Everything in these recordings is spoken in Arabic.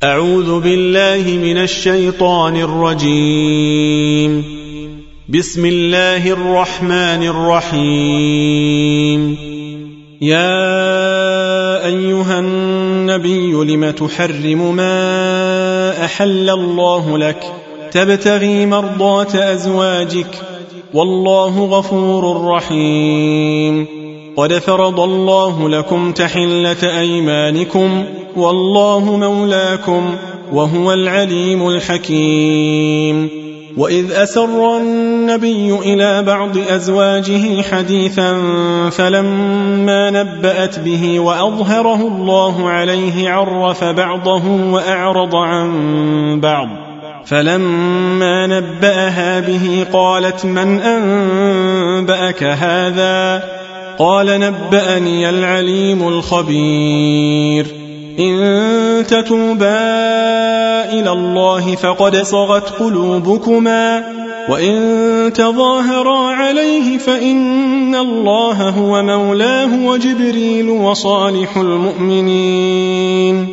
أعوذ بالله من الشيطان الرجيم. بسم الله الرحمن الرحيم. يا أيها النبي لم تحرم ما أحل الله لك تبتغي مرضات أزواجك والله غفور رحيم. قد فرض الله لكم تحلة أيمانكم والله مولاكم وهو العليم الحكيم. وإذ أسر النبي إلى بعض أزواجه حديثا فلما نبأت به وأظهره الله عليه عرف بعضه وأعرض عن بعض، فلما نبأها به قالت من أنبأك هذا؟ قال نبأني العليم الخبير. إن تتوبا إلى الله فقد صغت قلوبكما وإن تظاهرا عليه فإن الله هو مولاه وجبريل وصالح المؤمنين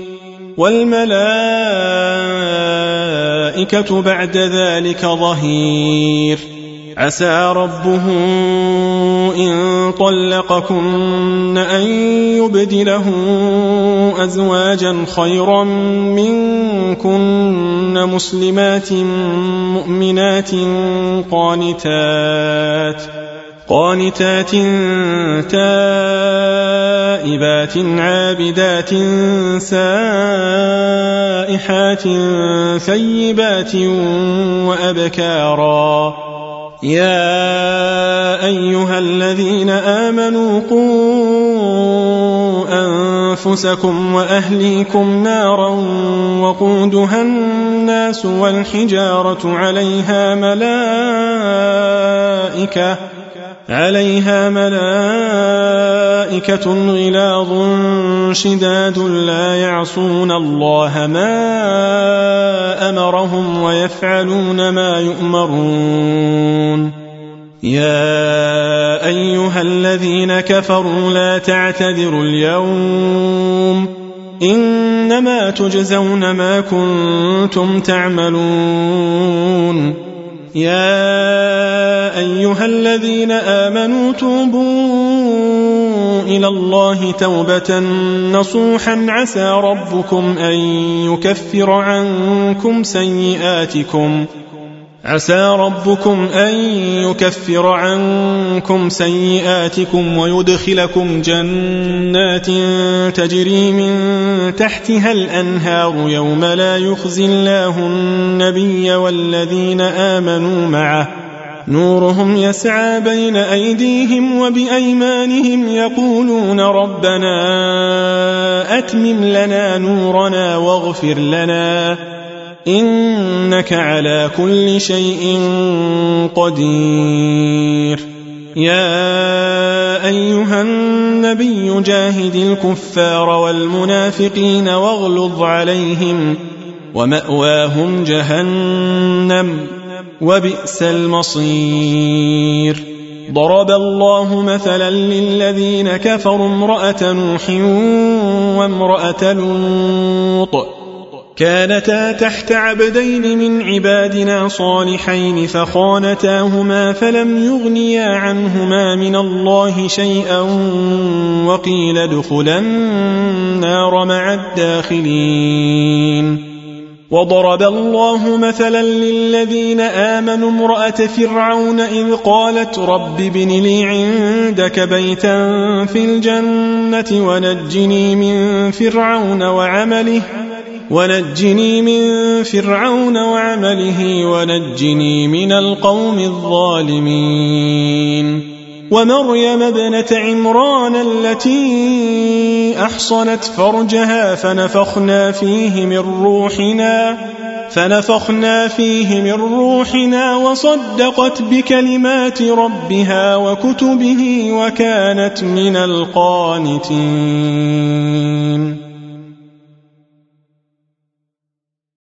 والملائكة بعد ذلك ظهير. عسى ربه إن طلقكن أن يبدله أزواجا خيرا منكن مسلمات مؤمنات قانتات تائبات عابدات سائحات ثيبات وأبكارا. يا أيها الذين آمنوا قوا أنفسكم وأهليكم نارا وقودها الناس والحجارة عليها ملائكة غلاظ شداد لا يعصون الله ما أمرهم ويفعلون ما يؤمرون. يا أيها الذين كفروا لا تعتذروا اليوم إنما تجزون ما كنتم تعملون. يا أيها الذين آمنوا توبوا إلى الله توبة نصوحا عسى ربكم أن يكفر عنكم سيئاتكم ويدخلكم جنات تجري من تحتها الأنهار يوم لا يخزي الله النبي والذين آمنوا معه نورهم يسعى بين أيديهم وبأيمانهم يقولون ربنا أتمم لنا نورنا واغفر لنا إنك على كل شيء قدير. يا أيها النبي جاهد الكفار والمنافقين واغلظ عليهم ومأواهم جهنم وبئس المصير. ضرب الله مثلا للذين كفروا امرأة نوح وامرأة لوط كانتا تحت عبدين من عبادنا صالحين فخانتاهما فلم يغنيا عنهما من الله شيئا وقيل ادخلا النار مع الداخلين. وضرب الله مثلا للذين آمنوا امرأة فرعون إذ قالت رب ابن لي عندك بيتا في الجنة ونجني من فرعون وعمله ونجني من القوم الظالمين. ومريم ابنة عمران التي أحصنت فرجها فنفخنا فيه من روحنا وصدقت بكلمات ربها وكتبه وكانت من القانتين.